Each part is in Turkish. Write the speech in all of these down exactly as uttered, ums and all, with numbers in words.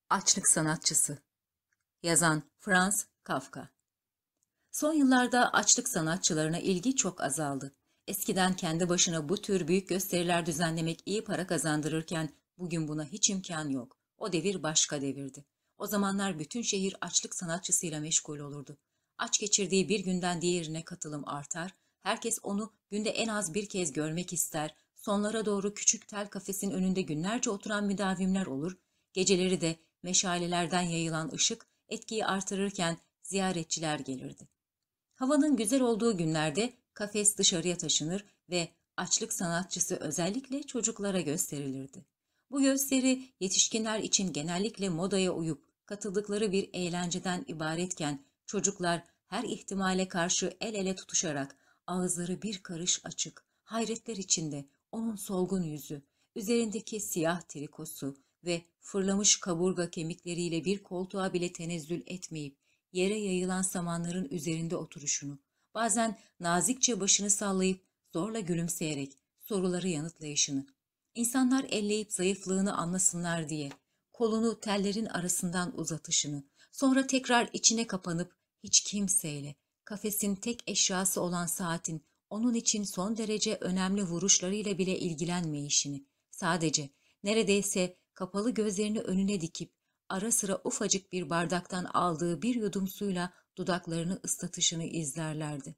Açlık sanatçısı. Yazan Franz Kafka. Son yıllarda açlık sanatçılarına ilgi çok azaldı. Eskiden kendi başına bu tür büyük gösteriler düzenlemek iyi para kazandırırken bugün buna hiç imkan yok. O devir başka devirdi. O zamanlar bütün şehir açlık sanatçısıyla meşgul olurdu. Aç geçirdiği bir günden diğerine katılım artar, herkes onu günde en az bir kez görmek ister, sonlara doğru küçük tel kafesin önünde günlerce oturan müdavimler olur, geceleri de meşalelerden yayılan ışık etkiyi artırırken ziyaretçiler gelirdi. Havanın güzel olduğu günlerde kafes dışarıya taşınır ve açlık sanatçısı özellikle çocuklara gösterilirdi. Bu gösteri yetişkinler için genellikle modaya uyup katıldıkları bir eğlenceden ibaretken çocuklar her ihtimale karşı el ele tutuşarak ağızları bir karış açık, hayretler içinde onun solgun yüzü, üzerindeki siyah trikosu ve fırlamış kaburga kemikleriyle bir koltuğa bile tenezzül etmeyip yere yayılan samanların üzerinde oturuşunu, bazen nazikçe başını sallayıp zorla gülümseyerek soruları yanıtlayışını, insanlar elleyip zayıflığını anlasınlar diye kolunu tellerin arasından uzatışını, sonra tekrar içine kapanıp hiç kimseyle, kafesin tek eşyası olan saatin onun için son derece önemli vuruşlarıyla bile ilgilenmeyişini, sadece neredeyse kapalı gözlerini önüne dikip ara sıra ufacık bir bardaktan aldığı bir yudum suyla dudaklarını ıslatışını izlerlerdi.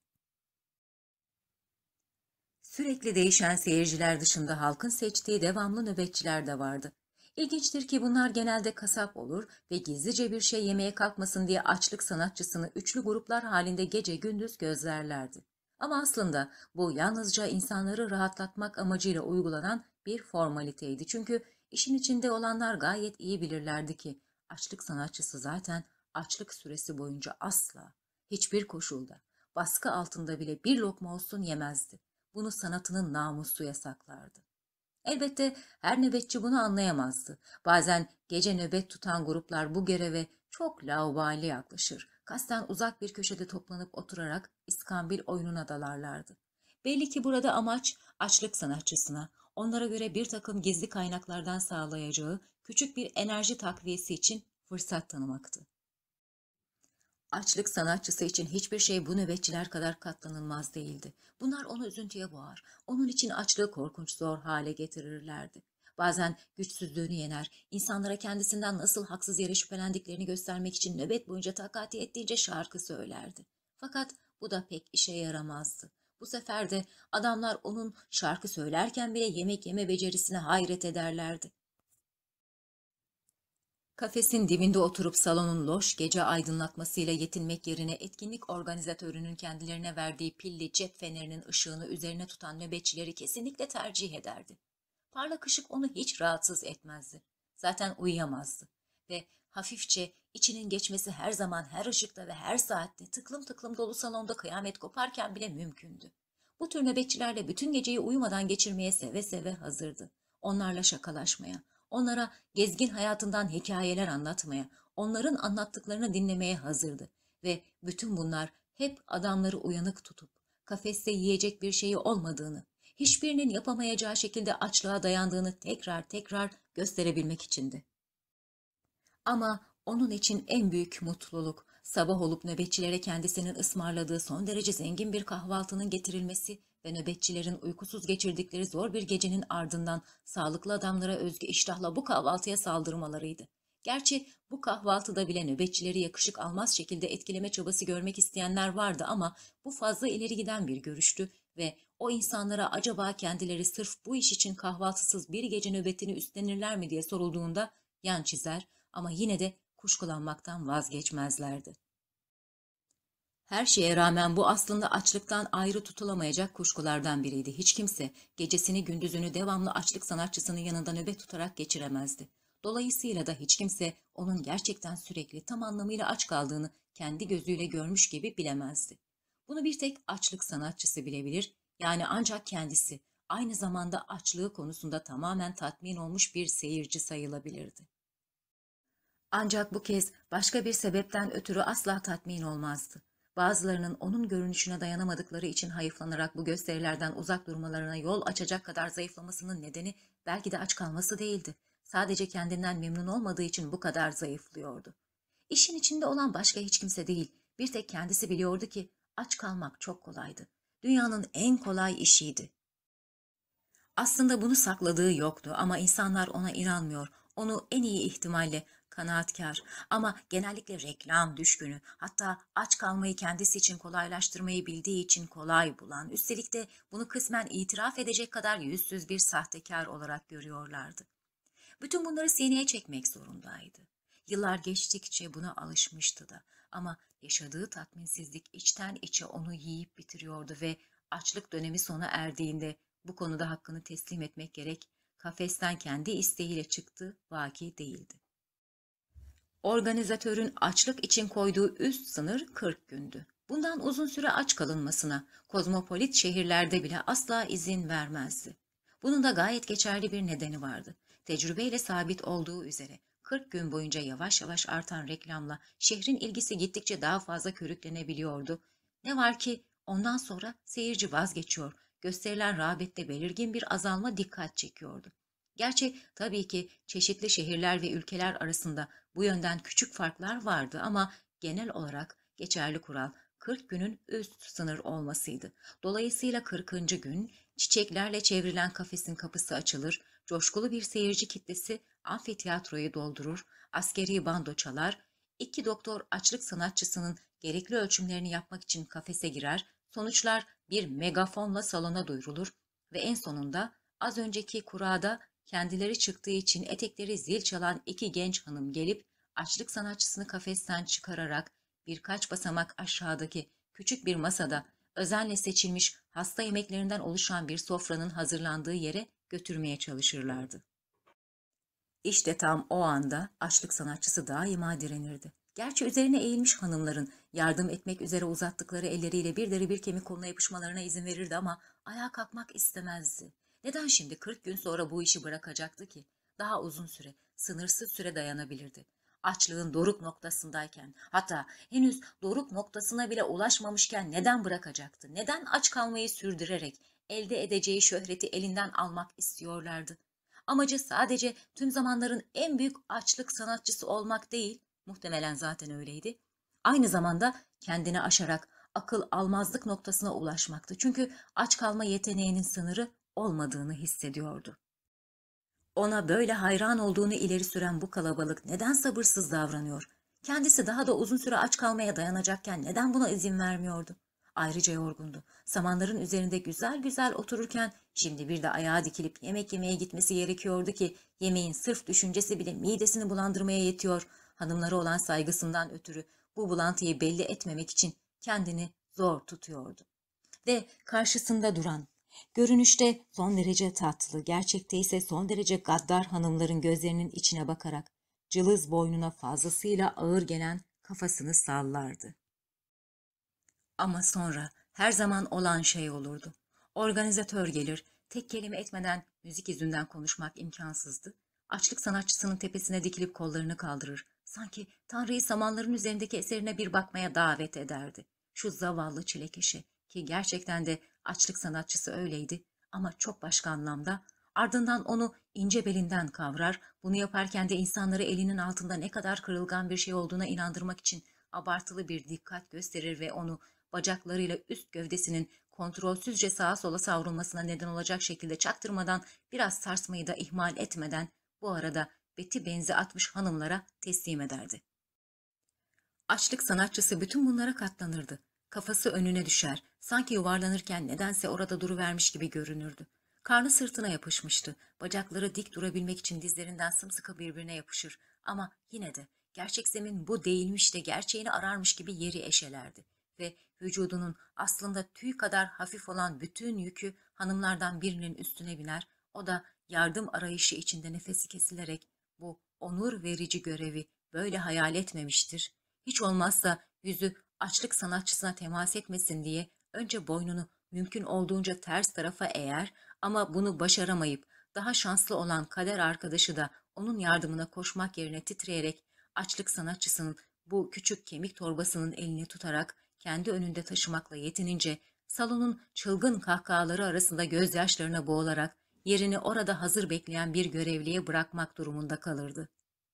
Sürekli değişen seyirciler dışında halkın seçtiği devamlı nöbetçiler de vardı. İlginçtir ki bunlar genelde kasap olur ve gizlice bir şey yemeye kalkmasın diye açlık sanatçısını üçlü gruplar halinde gece gündüz gözlerlerdi. Ama aslında bu yalnızca insanları rahatlatmak amacıyla uygulanan bir formaliteydi. Çünkü işin içinde olanlar gayet iyi bilirlerdi ki açlık sanatçısı zaten açlık süresi boyunca asla, hiçbir koşulda, baskı altında bile bir lokma olsun yemezdi. Bunu sanatının namusu yasaklardı. Elbette her nöbetçi bunu anlayamazdı. Bazen gece nöbet tutan gruplar bu göreve çok laubali yaklaşır. Kasten uzak bir köşede toplanıp oturarak iskambil oyununa dalarlardı. Belli ki burada amaç açlık sanatçısına, onlara göre bir takım gizli kaynaklardan sağlayacağı küçük bir enerji takviyesi için fırsat tanımaktı. Açlık sanatçısı için hiçbir şey bu nöbetçiler kadar katlanılmaz değildi. Bunlar onu üzüntüye boğar, onun için açlığı korkunç zor hale getirirlerdi. Bazen güçsüzlüğünü yener, insanlara kendisinden nasıl haksız yere şüphelendiklerini göstermek için nöbet boyunca takati ettiğince şarkı söylerdi. Fakat bu da pek işe yaramazdı. Bu sefer de adamlar onun şarkı söylerken bile yemek yeme becerisine hayret ederlerdi. Kafesin dibinde oturup salonun loş gece aydınlatmasıyla yetinmek yerine etkinlik organizatörünün kendilerine verdiği pilli cep fenerinin ışığını üzerine tutan nöbetçileri kesinlikle tercih ederdi. Parlak ışık onu hiç rahatsız etmezdi. Zaten uyuyamazdı ve hafifçe içinin geçmesi her zaman her ışıkta ve her saatte tıklım tıklım dolu salonda kıyamet koparken bile mümkündü. Bu tür nöbetçilerle bütün geceyi uyumadan geçirmeye seve seve hazırdı. Onlarla şakalaşmaya, onlara gezgin hayatından hikayeler anlatmaya, onların anlattıklarını dinlemeye hazırdı. Ve bütün bunlar hep adamları uyanık tutup, kafeste yiyecek bir şeyi olmadığını, hiçbirinin yapamayacağı şekilde açlığa dayandığını tekrar tekrar gösterebilmek içindi. Ama onun için en büyük mutluluk, sabah olup nöbetçilere kendisinin ısmarladığı son derece zengin bir kahvaltının getirilmesi ve nöbetçilerin uykusuz geçirdikleri zor bir gecenin ardından sağlıklı adamlara özgü iştahla bu kahvaltıya saldırmalarıydı. Gerçi bu kahvaltıda bile nöbetçileri yakışık almaz şekilde etkileme çabası görmek isteyenler vardı ama bu fazla ileri giden bir görüştü ve o insanlara acaba kendileri sırf bu iş için kahvaltısız bir gece nöbetini üstlenirler mi diye sorulduğunda yan çizer ama yine de kuşkulanmaktan vazgeçmezlerdi. Her şeye rağmen bu aslında açlıktan ayrı tutulamayacak kuşkulardan biriydi. Hiç kimse gecesini gündüzünü devamlı açlık sanatçısının yanında nöbet tutarak geçiremezdi. Dolayısıyla da hiç kimse onun gerçekten sürekli tam anlamıyla aç kaldığını kendi gözüyle görmüş gibi bilemezdi. Bunu bir tek açlık sanatçısı bilebilir, yani ancak kendisi aynı zamanda açlığı konusunda tamamen tatmin olmuş bir seyirci sayılabilirdi. Ancak bu kez başka bir sebepten ötürü asla tatmin olmazdı. Bazılarının onun görünüşüne dayanamadıkları için hayıflanarak bu gösterilerden uzak durmalarına yol açacak kadar zayıflamasının nedeni belki de aç kalması değildi. Sadece kendinden memnun olmadığı için bu kadar zayıflıyordu. İşin içinde olan başka hiç kimse değil, bir tek kendisi biliyordu ki aç kalmak çok kolaydı. Dünyanın en kolay işiydi. Aslında bunu sakladığı yoktu ama insanlar ona inanmıyor. Onu en iyi ihtimalle kanaatkar ama genellikle reklam düşkünü, hatta aç kalmayı kendisi için kolaylaştırmayı bildiği için kolay bulan, üstelik de bunu kısmen itiraf edecek kadar yüzsüz bir sahtekar olarak görüyorlardı. Bütün bunları sineye çekmek zorundaydı. Yıllar geçtikçe buna alışmıştı da ama yaşadığı tatminsizlik içten içe onu yiyip bitiriyordu ve açlık dönemi sona erdiğinde bu konuda hakkını teslim etmek gerek, kafesten kendi isteğiyle çıktı, vaki değildi. Organizatörün açlık için koyduğu üst sınır kırk gündü. Bundan uzun süre aç kalınmasına, kozmopolit şehirlerde bile asla izin vermezdi. Bunun da gayet geçerli bir nedeni vardı. Tecrübeyle sabit olduğu üzere kırk gün boyunca yavaş yavaş artan reklamla şehrin ilgisi gittikçe daha fazla körüklenebiliyordu. Ne var ki ondan sonra seyirci vazgeçiyor, gösterilen rağbette belirgin bir azalma dikkat çekiyordu. Gerçi tabii ki çeşitli şehirler ve ülkeler arasında bu yönden küçük farklar vardı ama genel olarak geçerli kural kırk günün üst sınır olmasıydı. Dolayısıyla kırkıncı gün çiçeklerle çevrilen kafesin kapısı açılır, coşkulu bir seyirci kitlesi amfiteyatroyu doldurur, askeri bando çalar, iki doktor açlık sanatçısının gerekli ölçümlerini yapmak için kafese girer, sonuçlar bir megafonla salona duyurulur ve en sonunda az önceki kurada kendileri çıktığı için etekleri zil çalan iki genç hanım gelip açlık sanatçısını kafesten çıkararak birkaç basamak aşağıdaki küçük bir masada özenle seçilmiş hasta yemeklerinden oluşan bir sofranın hazırlandığı yere götürmeye çalışırlardı. İşte tam o anda açlık sanatçısı daima direnirdi. Gerçi üzerine eğilmiş hanımların yardım etmek üzere uzattıkları elleriyle bir deri bir kemik koluna yapışmalarına izin verirdi ama ayağa kalkmak istemezdi. Neden şimdi kırk gün sonra bu işi bırakacaktı ki? Daha uzun süre, sınırsız süre dayanabilirdi. Açlığın doruk noktasındayken, hatta henüz doruk noktasına bile ulaşmamışken neden bırakacaktı? Neden aç kalmayı sürdürerek elde edeceği şöhreti elinden almak istiyorlardı? Amacı sadece tüm zamanların en büyük açlık sanatçısı olmak değil, muhtemelen zaten öyleydi. Aynı zamanda kendini aşarak akıl almazlık noktasına ulaşmaktı. Çünkü aç kalma yeteneğinin sınırı olmadığını hissediyordu. Ona böyle hayran olduğunu ileri süren bu kalabalık neden sabırsız davranıyor? Kendisi daha da uzun süre aç kalmaya dayanacakken neden buna izin vermiyordu? Ayrıca yorgundu. Samanların üzerinde güzel güzel otururken şimdi bir de ayağa dikilip yemek yemeye gitmesi gerekiyordu ki yemeğin sırf düşüncesi bile midesini bulandırmaya yetiyor. Hanımlara olan saygısından ötürü bu bulantıyı belli etmemek için kendini zor tutuyordu. Ve karşısında duran, görünüşte son derece tatlı, gerçekte ise son derece gaddar hanımların gözlerinin içine bakarak cılız boynuna fazlasıyla ağır gelen kafasını sallardı. Ama sonra her zaman olan şey olurdu. Organizatör gelir, tek kelime etmeden müzik yüzünden konuşmak imkansızdı. Açlık sanatçısının tepesine dikilip kollarını kaldırır. Sanki Tanrı'yı samanların üzerindeki eserine bir bakmaya davet ederdi. Şu zavallı çilekeşi ki gerçekten de açlık sanatçısı öyleydi ama çok başka anlamda. Ardından onu ince belinden kavrar, bunu yaparken de insanları elinin altında ne kadar kırılgan bir şey olduğuna inandırmak için abartılı bir dikkat gösterir ve onu bacaklarıyla üst gövdesinin kontrolsüzce sağa sola savrulmasına neden olacak şekilde çaktırmadan biraz sarsmayı da ihmal etmeden bu arada beti benzi atmış hanımlara teslim ederdi. Açlık sanatçısı bütün bunlara katlanırdı. Kafası önüne düşer, sanki yuvarlanırken nedense orada duruvermiş gibi görünürdü. Karnı sırtına yapışmıştı, bacakları dik durabilmek için dizlerinden sımsıkı birbirine yapışır ama yine de gerçek zemin bu değilmiş de gerçeğini ararmış gibi yeri eşelerdi ve vücudunun aslında tüy kadar hafif olan bütün yükü hanımlardan birinin üstüne biner, o da yardım arayışı içinde nefesi kesilerek bu onur verici görevi böyle hayal etmemiştir. Hiç olmazsa yüzü açlık sanatçısına temas etmesin diye önce boynunu mümkün olduğunca ters tarafa eğer ama bunu başaramayıp daha şanslı olan kader arkadaşı da onun yardımına koşmak yerine titreyerek açlık sanatçısının bu küçük kemik torbasının elini tutarak kendi önünde taşımakla yetinince salonun çılgın kahkahaları arasında gözyaşlarına boğularak yerini orada hazır bekleyen bir görevliye bırakmak durumunda kalırdı.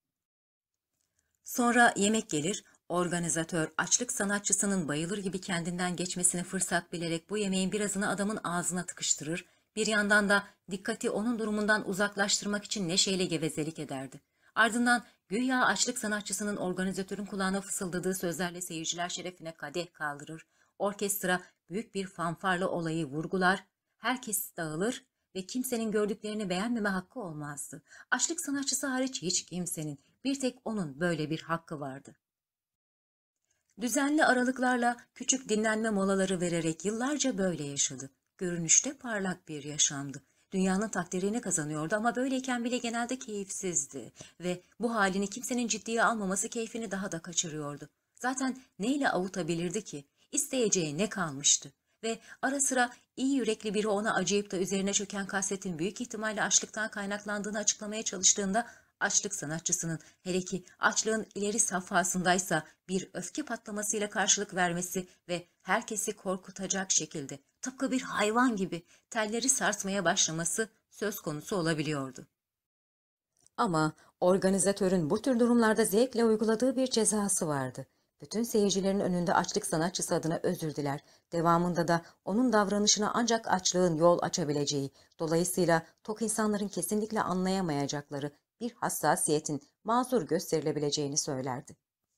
Sonra yemek gelir, organizatör açlık sanatçısının bayılır gibi kendinden geçmesini fırsat bilerek bu yemeğin birazını adamın ağzına tıkıştırır, bir yandan da dikkati onun durumundan uzaklaştırmak için neşeyle gevezelik ederdi. Ardından güya açlık sanatçısının organizatörün kulağına fısıldadığı sözlerle seyirciler şerefine kadeh kaldırır, orkestra büyük bir fanfarla olayı vurgular, herkes dağılır ve kimsenin gördüklerini beğenmeme hakkı olmazdı. Açlık sanatçısı hariç hiç kimsenin, bir tek onun böyle bir hakkı vardı. Düzenli aralıklarla küçük dinlenme molaları vererek yıllarca böyle yaşadı. Görünüşte parlak bir yaşamdı. Dünyanın takdirini kazanıyordu ama böyleyken bile genelde keyifsizdi ve bu halini kimsenin ciddiye almaması keyfini daha da kaçırıyordu. Zaten neyle avutabilirdi ki? İsteyeceği ne kalmıştı? Ve ara sıra iyi yürekli biri ona acıyıp da üzerine çöken kasvetin büyük ihtimalle açlıktan kaynaklandığını açıklamaya çalıştığında açlık sanatçısının, hele ki açlığın ileri safhasındaysa, bir öfke patlamasıyla karşılık vermesi ve herkesi korkutacak şekilde tıpkı bir hayvan gibi telleri sarsmaya başlaması söz konusu olabiliyordu. Ama organizatörün bu tür durumlarda zevkle uyguladığı bir cezası vardı. Bütün seyircilerin önünde açlık sanatçısı adına özür diler. Devamında da onun davranışına ancak açlığın yol açabileceği, dolayısıyla tok insanların kesinlikle anlayamayacakları bir hassasiyetin mazur gösterilebileceğini söylerdi.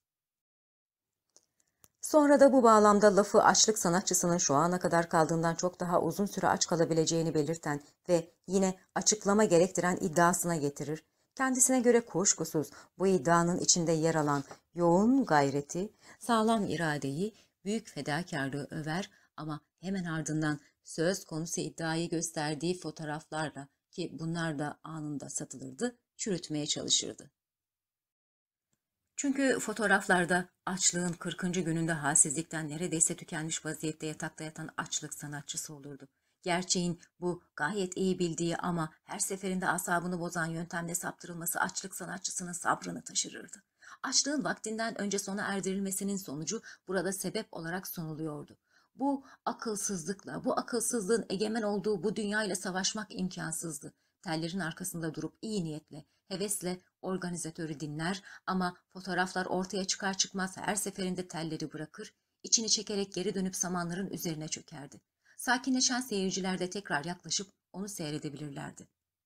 Sonra da bu bağlamda lafı açlık sanatçısının şu ana kadar kaldığından çok daha uzun süre aç kalabileceğini belirten ve yine açıklama gerektiren iddiasına getirir. Kendisine göre kuşkusuz bu iddianın içinde yer alan yoğun gayreti, sağlam iradeyi, büyük fedakarlığı över ama hemen ardından söz konusu iddiayı gösterdiği fotoğraflarla, ki bunlar da anında satılırdı, çürütmeye çalışırdı. Çünkü fotoğraflarda açlığın kırkıncı gününde halsizlikten neredeyse tükenmiş vaziyette yatakta yatan açlık sanatçısı olurdu. Gerçeğin bu gayet iyi bildiği ama her seferinde asabını bozan yöntemle saptırılması açlık sanatçısının sabrını taşırırdı. Açlığın vaktinden önce sona erdirilmesinin sonucu burada sebep olarak sunuluyordu. Bu akılsızlıkla, bu akılsızlığın egemen olduğu bu dünyayla savaşmak imkansızdı. Tellerin arkasında durup iyi niyetle, hevesle organizatörü dinler ama fotoğraflar ortaya çıkar çıkmaz her seferinde telleri bırakır, içini çekerek geri dönüp samanların üzerine çökerdi. Sakinleşen seyirciler de tekrar yaklaşıp onu seyredebilirlerdi.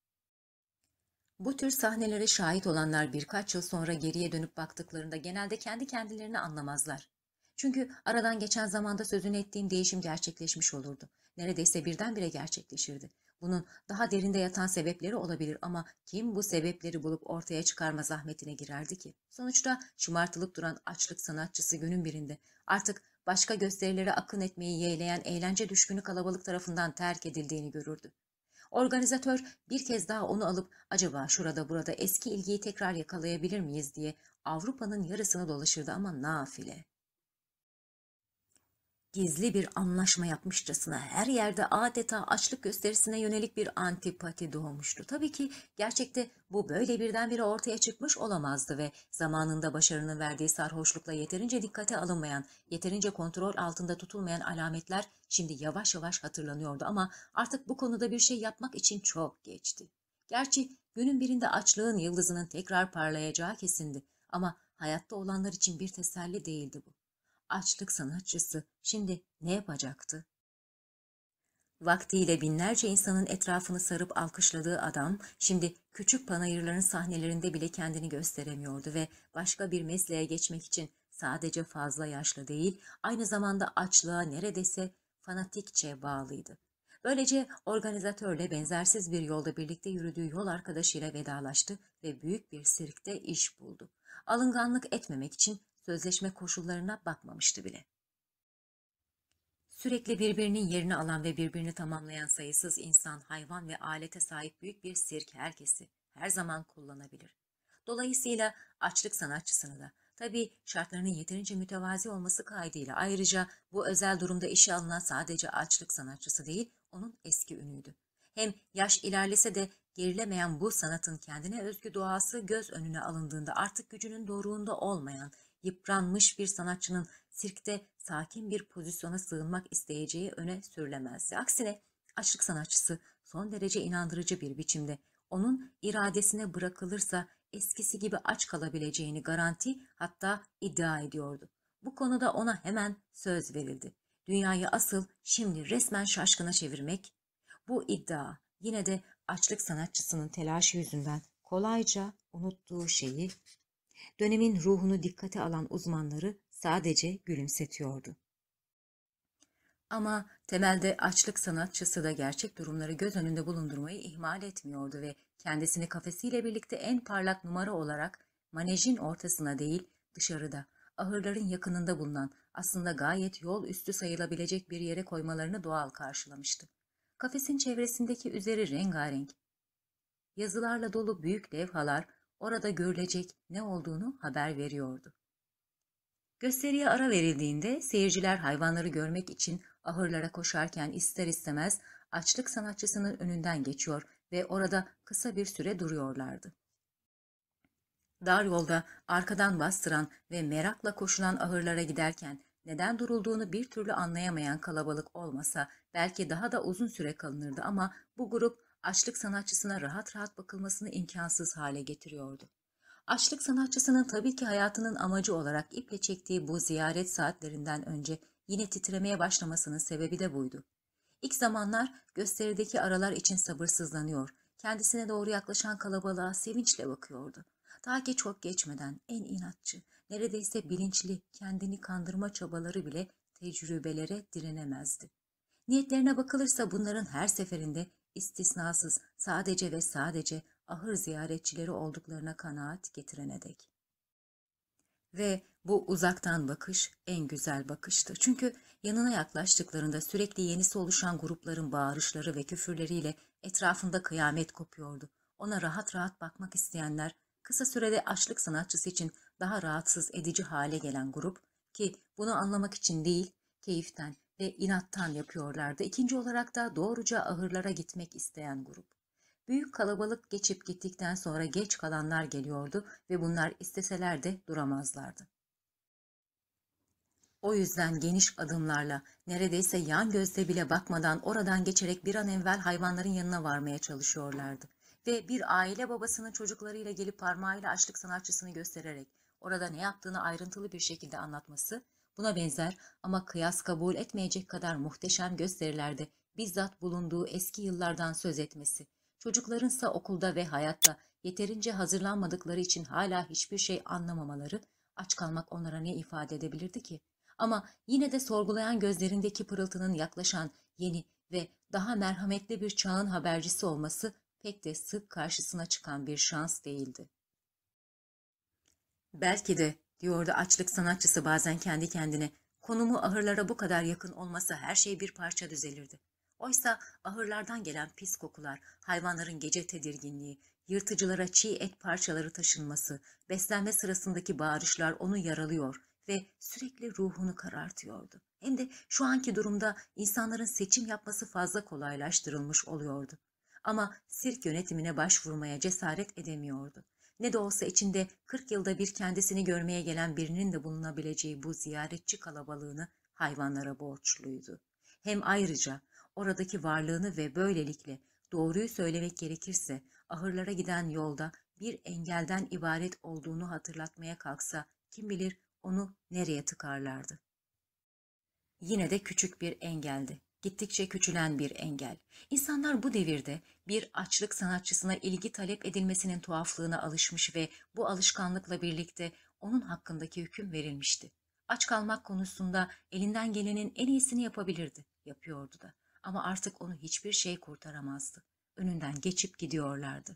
Bu tür sahnelere şahit olanlar birkaç yıl sonra geriye dönüp baktıklarında genelde kendi kendilerini anlamazlar. Çünkü aradan geçen zamanda sözünü ettiğim değişim gerçekleşmiş olurdu. Neredeyse birdenbire gerçekleşirdi. Bunun daha derinde yatan sebepleri olabilir ama kim bu sebepleri bulup ortaya çıkarma zahmetine girerdi ki? Sonuçta şımartılıp duran açlık sanatçısı günün birinde artık başka gösterilere akın etmeyi yeğleyen eğlence düşkünü kalabalık tarafından terk edildiğini görürdü. Organizatör bir kez daha onu alıp acaba şurada burada eski ilgiyi tekrar yakalayabilir miyiz diye Avrupa'nın yarısını dolaşırdı ama nafile. Gizli bir anlaşma yapmışçasına her yerde adeta açlık gösterisine yönelik bir antipati doğmuştu. Tabii ki gerçekte bu böyle birdenbire ortaya çıkmış olamazdı ve zamanında başarının verdiği sarhoşlukla yeterince dikkate alınmayan, yeterince kontrol altında tutulmayan alametler şimdi yavaş yavaş hatırlanıyordu ama artık bu konuda bir şey yapmak için çok geçti. Gerçi günün birinde açlığın yıldızının tekrar parlayacağı kesindi ama hayatta olanlar için bir teselli değildi bu. Açlık sanatçısı şimdi ne yapacaktı? Vaktiyle binlerce insanın etrafını sarıp alkışladığı adam, şimdi küçük panayırların sahnelerinde bile kendini gösteremiyordu ve başka bir mesleğe geçmek için sadece fazla yaşlı değil, aynı zamanda açlığa neredeyse fanatikçe bağlıydı. Böylece organizatörle benzersiz bir yolda birlikte yürüdüğü yol arkadaşıyla vedalaştı ve büyük bir sirkte iş buldu. Alınganlık etmemek için sözleşme koşullarına bakmamıştı bile. Sürekli birbirinin yerini alan ve birbirini tamamlayan sayısız insan, hayvan ve alete sahip büyük bir sirk herkesi her zaman kullanabilir. Dolayısıyla açlık sanatçısını da, tabii şartlarının yeterince mütevazi olması kaydıyla, ayrıca bu özel durumda işe alınan sadece açlık sanatçısı değil, onun eski ünüydü. Hem yaş ilerlese de gerilemeyen bu sanatın kendine özgü doğası göz önüne alındığında artık gücünün doruğunda olmayan, yıpranmış bir sanatçının sirkte sakin bir pozisyona sığınmak isteyeceği öne sürülemezdi. Aksine açlık sanatçısı son derece inandırıcı bir biçimde onun iradesine bırakılırsa eskisi gibi aç kalabileceğini garanti, hatta iddia ediyordu. Bu konuda ona hemen söz verildi. Dünyayı asıl şimdi resmen şaşkına çevirmek. Bu iddia yine de açlık sanatçısının telaşı yüzünden kolayca unuttuğu şeyi, dönemin ruhunu dikkate alan uzmanları sadece gülümsetiyordu. Ama temelde açlık sanatçısı da gerçek durumları göz önünde bulundurmayı ihmal etmiyordu ve kendisini kafesiyle birlikte en parlak numara olarak manejin ortasına değil, dışarıda, ahırların yakınında bulunan, aslında gayet yol üstü sayılabilecek bir yere koymalarını doğal karşılamıştı. Kafesin çevresindeki üzeri rengarenk yazılarla dolu büyük levhalar orada görülecek ne olduğunu haber veriyordu. Gösteriye ara verildiğinde seyirciler hayvanları görmek için ahırlara koşarken ister istemez açlık sanatçısının önünden geçiyor ve orada kısa bir süre duruyorlardı. Dar yolda arkadan bastıran ve merakla koşulan ahırlara giderken neden durulduğunu bir türlü anlayamayan kalabalık olmasa belki daha da uzun süre kalınırdı, ama bu grup açlık sanatçısına rahat rahat bakılmasını imkansız hale getiriyordu. Açlık sanatçısının tabii ki hayatının amacı olarak iple çektiği bu ziyaret saatlerinden önce yine titremeye başlamasının sebebi de buydu. İlk zamanlar gösterideki aralar için sabırsızlanıyor, kendisine doğru yaklaşan kalabalığa sevinçle bakıyordu. Ta ki çok geçmeden en inatçı, neredeyse bilinçli kendini kandırma çabaları bile tecrübelere direnemezdi. Niyetlerine bakılırsa bunların her seferinde istisnasız sadece ve sadece ahır ziyaretçileri olduklarına kanaat getirene dek. Ve bu uzaktan bakış en güzel bakıştı. Çünkü yanına yaklaştıklarında sürekli yenisi oluşan grupların bağırışları ve küfürleriyle etrafında kıyamet kopuyordu. Ona rahat rahat bakmak isteyenler, kısa sürede açlık sanatçısı için daha rahatsız edici hale gelen grup, ki bunu anlamak için değil, keyiften ve inattan yapıyorlardı. İkinci olarak da doğruca ahırlara gitmek isteyen grup. Büyük kalabalık geçip gittikten sonra geç kalanlar geliyordu ve bunlar isteseler de duramazlardı. O yüzden geniş adımlarla, neredeyse yan gözle bile bakmadan oradan geçerek bir an evvel hayvanların yanına varmaya çalışıyorlardı. Ve bir aile babasının çocuklarıyla gelip parmağıyla açlık sanatçısını göstererek orada ne yaptığını ayrıntılı bir şekilde anlatması, buna benzer ama kıyas kabul etmeyecek kadar muhteşem gösterilerde bizzat bulunduğu eski yıllardan söz etmesi, çocuklarınsa okulda ve hayatta yeterince hazırlanmadıkları için hala hiçbir şey anlamamaları, aç kalmak onlara ne ifade edebilirdi ki? Ama yine de sorgulayan gözlerindeki pırıltının yaklaşan yeni ve daha merhametli bir çağın habercisi olması pek de sık karşısına çıkan bir şans değildi. Belki de, diyordu açlık sanatçısı bazen kendi kendine, konumu ahırlara bu kadar yakın olmasa her şey bir parça düzelirdi. Oysa ahırlardan gelen pis kokular, hayvanların gece tedirginliği, yırtıcılara çiğ et parçaları taşınması, beslenme sırasındaki bağırışlar onu yaralıyor ve sürekli ruhunu karartıyordu. Hem de şu anki durumda insanların seçim yapması fazla kolaylaştırılmış oluyordu. Ama sirk yönetimine başvurmaya cesaret edemiyordu. Ne de olsa içinde kırk yılda bir kendisini görmeye gelen birinin de bulunabileceği bu ziyaretçi kalabalığını hayvanlara borçluydu. Hem ayrıca oradaki varlığını ve böylelikle doğruyu söylemek gerekirse ahırlara giden yolda bir engelden ibaret olduğunu hatırlatmaya kalksa kim bilir onu nereye tıkarlardı. Yine de küçük bir engeldi. Gittikçe küçülen bir engel. İnsanlar bu devirde bir açlık sanatçısına ilgi talep edilmesinin tuhaflığına alışmış ve bu alışkanlıkla birlikte onun hakkındaki hüküm verilmişti. Aç kalmak konusunda elinden gelenin en iyisini yapabilirdi, yapıyordu da. Ama artık onu hiçbir şey kurtaramazdı. Önünden geçip gidiyorlardı.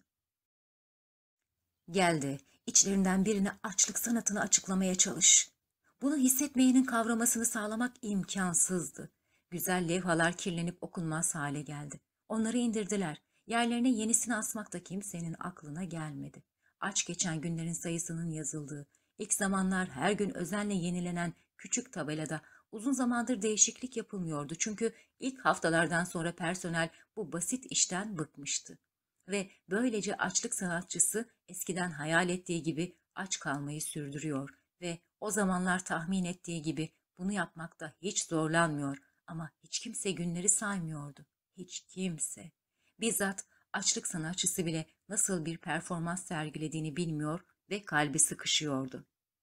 Gel de içlerinden birine açlık sanatını açıklamaya çalış. Bunu hissetmeyenin kavramasını sağlamak imkansızdı. Güzel levhalar kirlenip okunmaz hale geldi. Onları indirdiler. Yerlerine yenisini asmak da kimsenin aklına gelmedi. Aç geçen günlerin sayısının yazıldığı, ilk zamanlar her gün özenle yenilenen küçük tabelada uzun zamandır değişiklik yapılmıyordu. Çünkü ilk haftalardan sonra personel bu basit işten bıkmıştı. Ve böylece açlık sanatçısı eskiden hayal ettiği gibi aç kalmayı sürdürüyor ve o zamanlar tahmin ettiği gibi bunu yapmakta hiç zorlanmıyor, ama hiç kimse günleri saymıyordu. Hiç kimse. Bizzat açlık sanatçısı bile nasıl bir performans sergilediğini bilmiyor ve kalbi sıkışıyordu.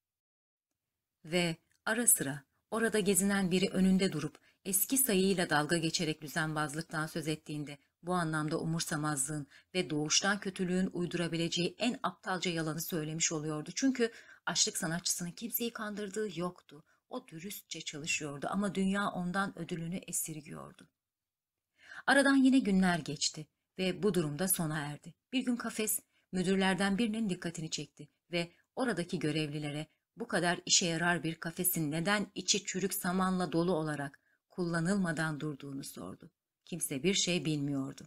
Ve ara sıra orada gezinen biri önünde durup eski sayıyla dalga geçerek düzenbazlıktan söz ettiğinde bu anlamda umursamazlığın ve doğuştan kötülüğün uydurabileceği en aptalca yalanı söylemiş oluyordu. Çünkü açlık sanatçısının kimseyi kandırdığı yoktu. O dürüstçe çalışıyordu ama dünya ondan ödülünü esirgiyordu. Aradan yine günler geçti ve bu durumda sona erdi. Bir gün kafes müdürlerden birinin dikkatini çekti ve oradaki görevlilere bu kadar işe yarar bir kafesin neden içi çürük samanla dolu olarak kullanılmadan durduğunu sordu. Kimse bir şey bilmiyordu.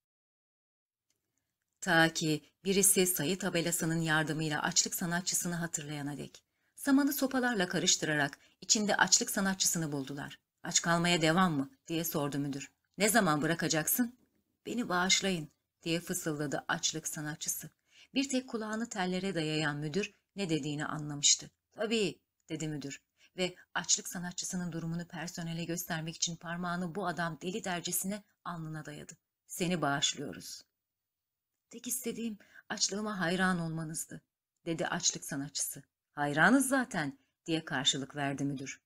Ta ki birisi sayı tabelasının yardımıyla açlık sanatçısını hatırlayana dek. Samanı sopalarla karıştırarak içinde açlık sanatçısını buldular. "Aç kalmaya devam mı?" diye sordu müdür. "Ne zaman bırakacaksın?" "Beni bağışlayın," diye fısıldadı açlık sanatçısı. Bir tek kulağını tellere dayayan müdür ne dediğini anlamıştı. "Tabii," dedi müdür ve açlık sanatçısının durumunu personele göstermek için parmağını bu adam deli dercesine alnına dayadı. "Seni bağışlıyoruz." "Tek istediğim açlığıma hayran olmanızdı," dedi açlık sanatçısı. "Hayranız zaten," diye karşılık verdi müdür.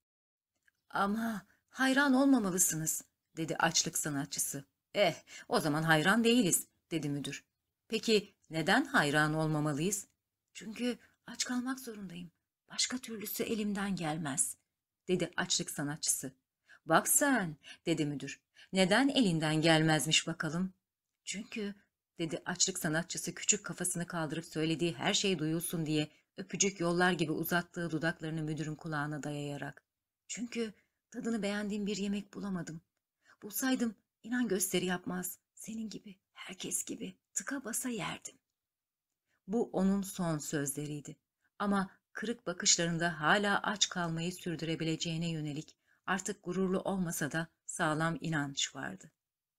"Ama hayran olmamalısınız," dedi açlık sanatçısı. "Eh, o zaman hayran değiliz," dedi müdür. "Peki neden hayran olmamalıyız?" "Çünkü aç kalmak zorundayım. Başka türlüsü elimden gelmez," dedi açlık sanatçısı. "Bak sen," dedi müdür. "Neden elinden gelmezmiş bakalım?" "Çünkü," dedi açlık sanatçısı küçük kafasını kaldırıp söylediği her şey duyulsun diye öpücük yollar gibi uzattığı dudaklarını müdürün kulağına dayayarak. "Çünkü tadını beğendiğim bir yemek bulamadım. Bulsaydım inan gösteri yapmaz, senin gibi, herkes gibi tıka basa yerdim." Bu onun son sözleriydi. Ama kırık bakışlarında hala aç kalmayı sürdürebileceğine yönelik artık gururlu olmasa da sağlam inanç vardı.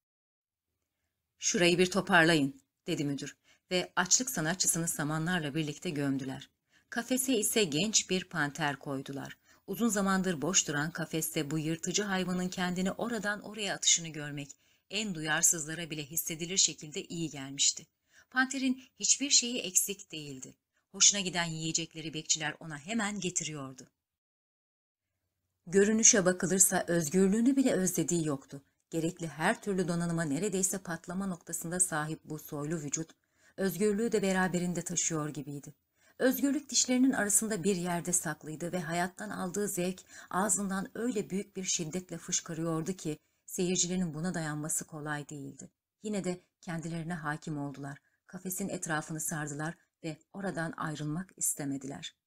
"Şurayı bir toparlayın," dedi müdür ve açlık sanatçısını samanlarla birlikte gömdüler. Kafese ise genç bir panter koydular. Uzun zamandır boş duran kafeste bu yırtıcı hayvanın kendini oradan oraya atışını görmek en duyarsızlara bile hissedilir şekilde iyi gelmişti. Panterin hiçbir şeyi eksik değildi. Hoşuna giden yiyecekleri bekçiler ona hemen getiriyordu. Görünüşe bakılırsa özgürlüğünü bile özlediği yoktu. Gerekli her türlü donanıma neredeyse patlama noktasında sahip bu soylu vücut, özgürlüğü de beraberinde taşıyor gibiydi. Özgürlük dişlerinin arasında bir yerde saklıydı ve hayattan aldığı zevk ağzından öyle büyük bir şiddetle fışkırıyordu ki seyircilerin buna dayanması kolay değildi. Yine de kendilerine hakim oldular. Kafesin etrafını sardılar ve oradan ayrılmak istemediler.